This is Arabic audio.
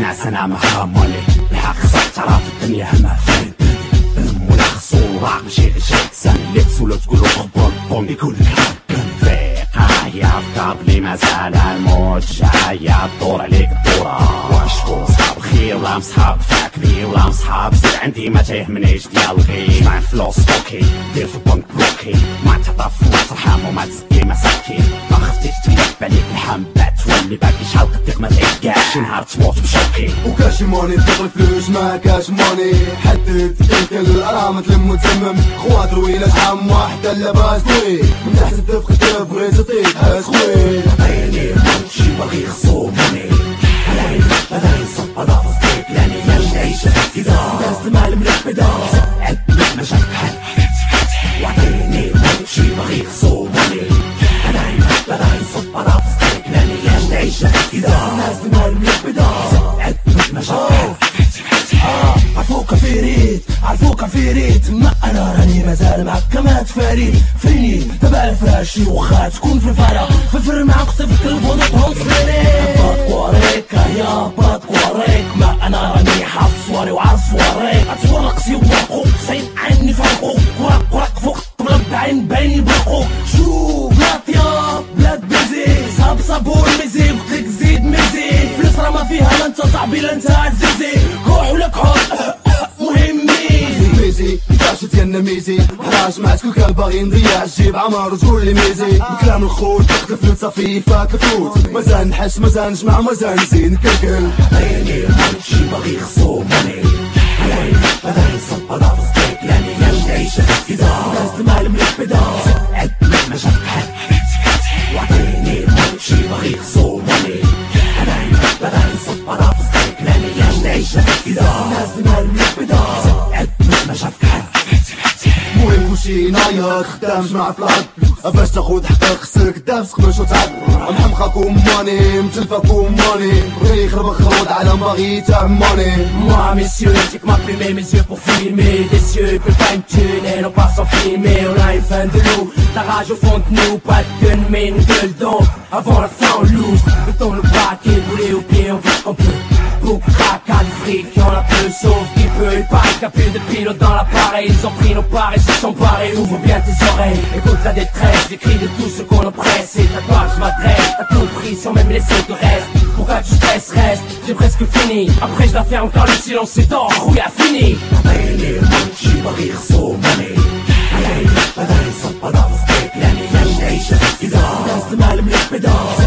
الناس انا ما همالي الحق صح تعرف الدنيا هما فين ولا خصو راق ماشي غير شي حسان لبس ولا تقولو خبر بون يقول لك فيقا يا فكر بلي مازال الموت جاية تدور عليك الدورة واش تكون صحاب خير ولا مصحاب فاكبير ولا مصحاب زيد عندي ما تيهمنيش ديال الغير مع فلوس ستوكي دير في البنك بلوكي ما تعطى فلوس رحام وما تسقي مساكين ما خفتيش تكذب عليك الحمبات تولي باقي شحال قدك ما تعيش كاع شي نهار تموت بشوكي وكاش موني تدخل فلوس ما كاش موني حدد تلك الارام تلم وتسمم خوات روينة شحال واحدة لاباس دوي من تحت الدفق تبغي تطيق هاز خوي عطيني مونشي باغي خصومني حلايل بدا يصب هذا فصديق لاني ياش نعيش كدا ناس المال من البدا عدلك ما شاف بحال وعطيني مونشي باغي خصومني حلايل بدا يصب هذا فصديق لاني ياش نعيش كدا ناس المال من البدا عدلك ما شاف بحال عرفوك في ريت ما انا راني مازال معاك كما تفاريد فريني تبع الفراشي وخا تكون في الفرا في الفر معاك صفت الفضل تهونس فريني باتكواريك يا باتكواريك ما انا راني حاف صواري وعارف صواريك اتورق سيواقو سين عني فرقو كراك فوق طلب بعين بايني برقو شو بلاد يا بلاد بيزي صاب صابون ميزي قلتلك زيد ميزي فلوس راه ما فيها لا انت صاحبي لا انت عزيزي كوح ولا كحول كاش ديالنا ميزي حراج مع كل كان باغي نضيع الجيب عمر وتقول لي ميزي بكلام الخوت تاخد فلوس صافي فاك فوت مازال نحس مازال نجمع مازال نزيد نكلكل عطيني مونشي باغي خصومني حلايل بدا يصب هذا فصديق لاني ياش نعيش كدا ناس المال من البدا عدلك ما شاف بحال وعطيني مونشي باغي خصومني حلايل بدا يصب هذا فصديق لاني ياش نعيش كدا ناس المال من البدا عدلك ما شاف بحال المهم كلشي نايض خدام جماعة العرض باش تاخد حقك خسرك دافسق باش تعد محمقاكم ماني متلفاكم ماني بغي يخرب خرود على باغي تاع ماني Moi messieurs, j'ai que m'imprimer mes yeux pour filmer des cieux, ils peuvent pas me tuer, non pas sans filmer. On a une fin de loup, la rage au fond de nous, pas de gun mais une gueule d'ombre. Avant la fin on loose, le temps le braquer, bouler au pied, on fait ce qu'on peut. Beaucoup crack à du fric, y'en a peu sauf qui peut. Il paraît qu'il y a plus de pilotes dans l'appareil, ils ont pris nos parts et se sont barrés. Ouvre bien tes oreilles, écoute la détresse, les cris de tous ceux qu'on oppresse. Et à toi que je m'adresse, t'as tout pris sans même laisser de reste. Pourquoi tu stresses, reste, j'ai presque fini. Après je la ferme car le silence est d'or, rouille à fini. عطيني مونشي باغي خصومني حلايل بدا يصب هذا فصديق لاني ياش نعيش كدا ناس المال من البدا